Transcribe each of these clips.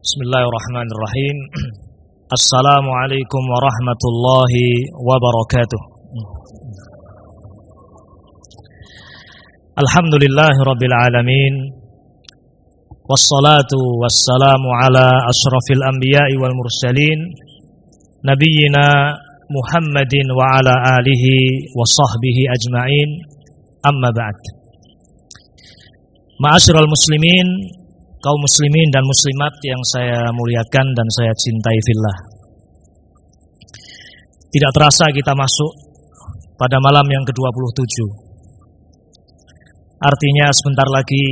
Bismillahirrahmanirrahim. Assalamualaikum warahmatullahi wabarakatuh. Alhamdulillahirabbil alamin. Wassalatu wassalamu ala asyrafil anbiya'i wal mursalin nabiyyina Muhammadin wa ala alihi wa sahbihi ajma'in. Amma ba'd. Ma'asyiral muslimin, kaum muslimin dan muslimat yang saya muliakan dan saya cintai fillah. Tidak terasa kita masuk pada malam yang ke-27. Artinya sebentar lagi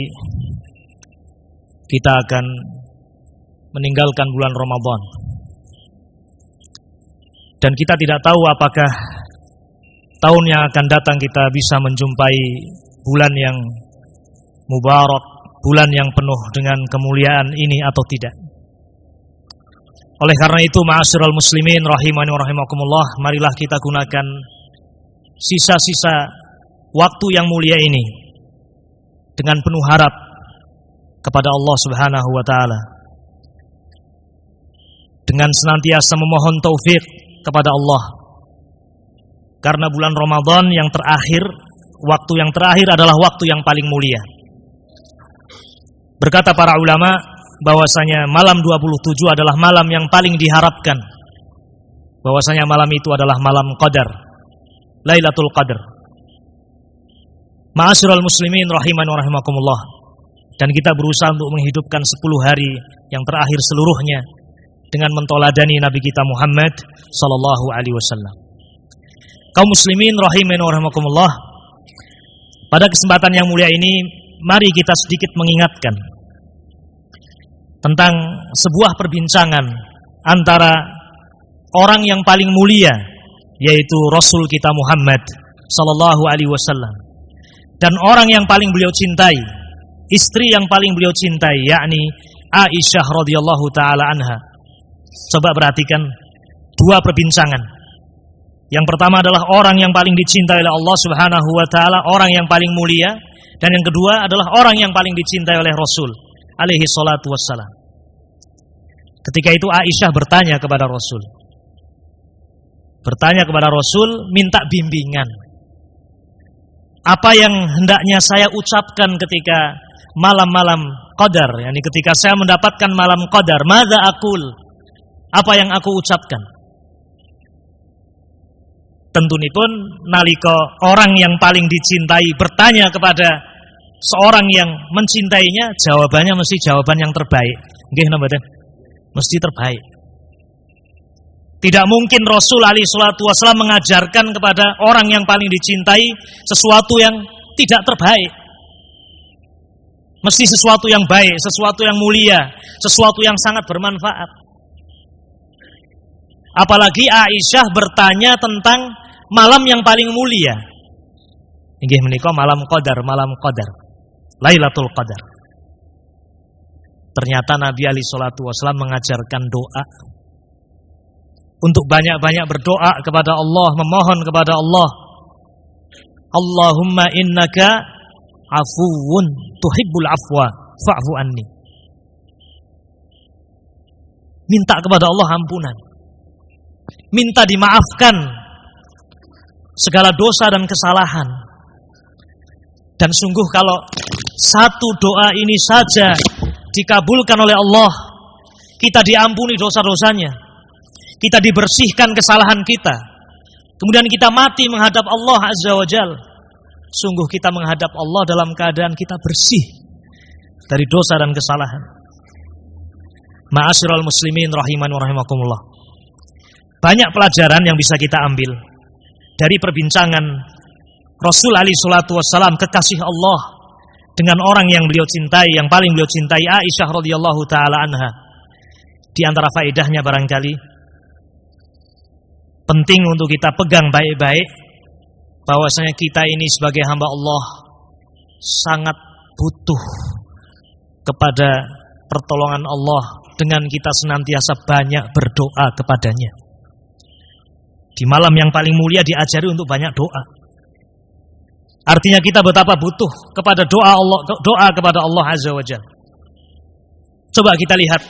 kita akan meninggalkan bulan Ramadan. Dan kita tidak tahu apakah tahun yang akan datang kita bisa menjumpai bulan yang mubarak, bulan yang penuh dengan kemuliaan ini atau tidak. Oleh karena itu, ma'asyiral muslimin rahimani wa rahimakumullah, marilah kita gunakan sisa-sisa waktu yang mulia ini dengan penuh harap kepada Allah Subhanahu wa taala, dengan senantiasa memohon taufik kepada Allah. Karena bulan Ramadan yang terakhir, waktu yang terakhir adalah waktu yang paling mulia. Berkata para ulama bahwasanya malam 27 adalah malam yang paling diharapkan. Bahwasanya malam itu adalah malam Qadar, Lailatul Qadar. Ma'asyiral muslimin rahimani wa rahimakumullah. Dan kita berusaha untuk menghidupkan 10 hari yang terakhir seluruhnya dengan mentoladani Nabi kita Muhammad sallallahu alaihi wasallam. Kaum muslimin rahimani wa rahimakumullah, pada kesempatan yang mulia ini mari kita sedikit mengingatkan tentang sebuah perbincangan antara orang yang paling mulia, yaitu Rasul kita Muhammad sallallahu alaihi wasallam, dan orang yang paling beliau cintai, istri yang paling beliau cintai, yakni Aisyah radhiyallahu taala anha. Coba perhatikan dua perbincangan. Yang pertama adalah orang yang paling dicintai oleh Allah Subhanahu wa taala, orang yang paling mulia. Dan yang kedua adalah orang yang paling dicintai oleh Rasul alaihi salatu wassalam. Ketika itu Aisyah bertanya kepada Rasul. Minta bimbingan. Apa yang hendaknya saya ucapkan ketika malam-malam Qadar, yakni ketika saya mendapatkan malam Qadar, madza aqul? Apa yang aku ucapkan? Tentunipun nalika orang yang paling dicintai bertanya kepada seorang yang mencintainya, jawabannya mesti jawaban yang terbaik. Nggih napa mboten? Mesti terbaik. Tidak mungkin Rasul alaihi salatu wasallam mengajarkan kepada orang yang paling dicintai sesuatu yang tidak terbaik. Mesti sesuatu yang baik, sesuatu yang mulia, sesuatu yang sangat bermanfaat. Apalagi Aisyah bertanya tentang malam yang paling mulia. Inggih menika malam Qadar, Lailatul Qadar. Ternyata Nabi alaihi salatu wasallam mengajarkan doa untuk banyak-banyak berdoa kepada Allah, memohon kepada Allah. Allahumma innaka afuwun tuhibbul afwa fa'fu anni. Minta kepada Allah ampunan. Minta dimaafkan segala dosa dan kesalahan. Dan sungguh kalau satu doa ini saja dikabulkan oleh Allah, kita diampuni dosa-dosanya, kita dibersihkan kesalahan kita, kemudian kita mati menghadap Allah Azza wa Jal, sungguh kita menghadap Allah dalam keadaan kita bersih dari dosa dan kesalahan. Ma'asyiral muslimin rahimani wa rahimakumullah, banyak pelajaran yang bisa kita ambil dari perbincangan Rasul alaihi salatu wassalam, kekasih Allah, dengan orang yang beliau cintai, yang paling beliau cintai, Aisyah radhiyallahu taala anha. Di antara faedahnya barangkali penting untuk kita pegang baik-baik bahwasanya kita ini sebagai hamba Allah sangat butuh kepada pertolongan Allah dengan kita senantiasa banyak berdoa kepadanya. Di malam yang paling mulia diajari untuk banyak doa. Artinya kita betapa butuh kepada doa kepada Allah Azza wa Jalla. Coba kita lihat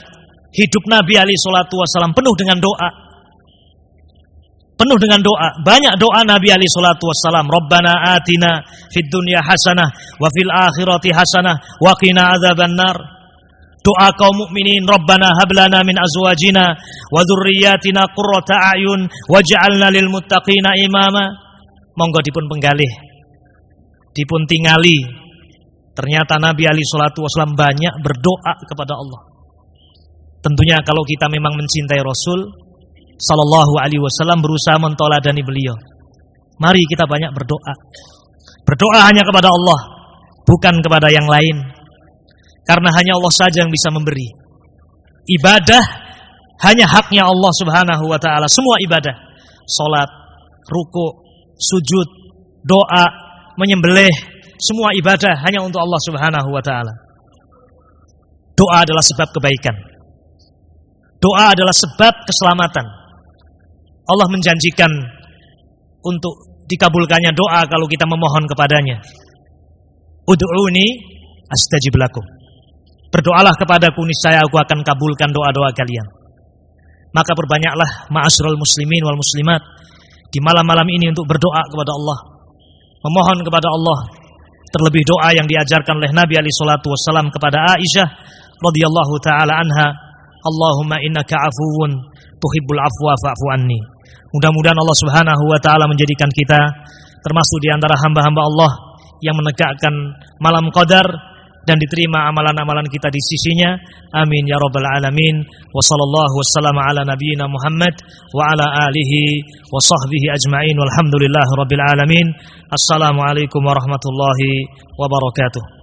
Hidup Nabi alaihi salatu wasallam penuh dengan doa. Penuh dengan doa. Banyak doa Nabi alaihi salatu wasallam. Rabbana atina fid dunya hasanah wa fil akhirati hasanah wa qina adzabannar. Doa kaum mukminin, Rabbana hab lana min azwajina wa dzurriyyatina qurrata a'yun waj'alna lil muttaqina imama. Monggo dipun penggalih, dipun tingali. Ternyata Nabi alaihi salatu wasallam banyak berdoa kepada Allah. Tentunya kalau kita memang mencintai Rasul sallallahu alaihi wasallam, berusaha mentoladani beliau, mari kita banyak berdoa. Berdoa hanya kepada Allah, bukan kepada yang lain. Karena hanya Allah saja yang bisa memberi. Ibadah hanya haknya Allah subhanahu wa ta'ala. Semua ibadah, salat, ruku', sujud, doa, menyembelih, semua ibadah hanya untuk Allah subhanahu wa ta'ala. Doa adalah sebab kebaikan. Doa adalah sebab keselamatan. Allah menjanjikan untuk dikabulkannya doa kalau kita memohon kepadanya. Ud'uni astajib lakum. Berdoalah kepadaku, niscaya aku akan kabulkan doa-doa kalian. Maka perbanyaklah ma'asyiral muslimin wal muslimat di malam-malam ini untuk berdoa kepada Allah, memohon kepada Allah. Terlebih doa yang diajarkan oleh Nabi alaihi salatu wasallam kepada Aisyah radhiyallahu taala anha, Allahumma innaka afuwun tuhibbul afwa fa'fu anni. Mudah-mudahan Allah subhanahu wa ta'ala menjadikan kita termasuk di antara hamba-hamba Allah yang menegakkan malam qadar dan diterima amalan-amalan kita di sisinya. Amin ya rabbal alamin. Wa sallallahu wassalamu ala nabiyyina Muhammad wa ala alihi wa sahbihi ajma'in walhamdulillahi rabbil alamin. Assalamualaikum warahmatullahi wabarakatuh.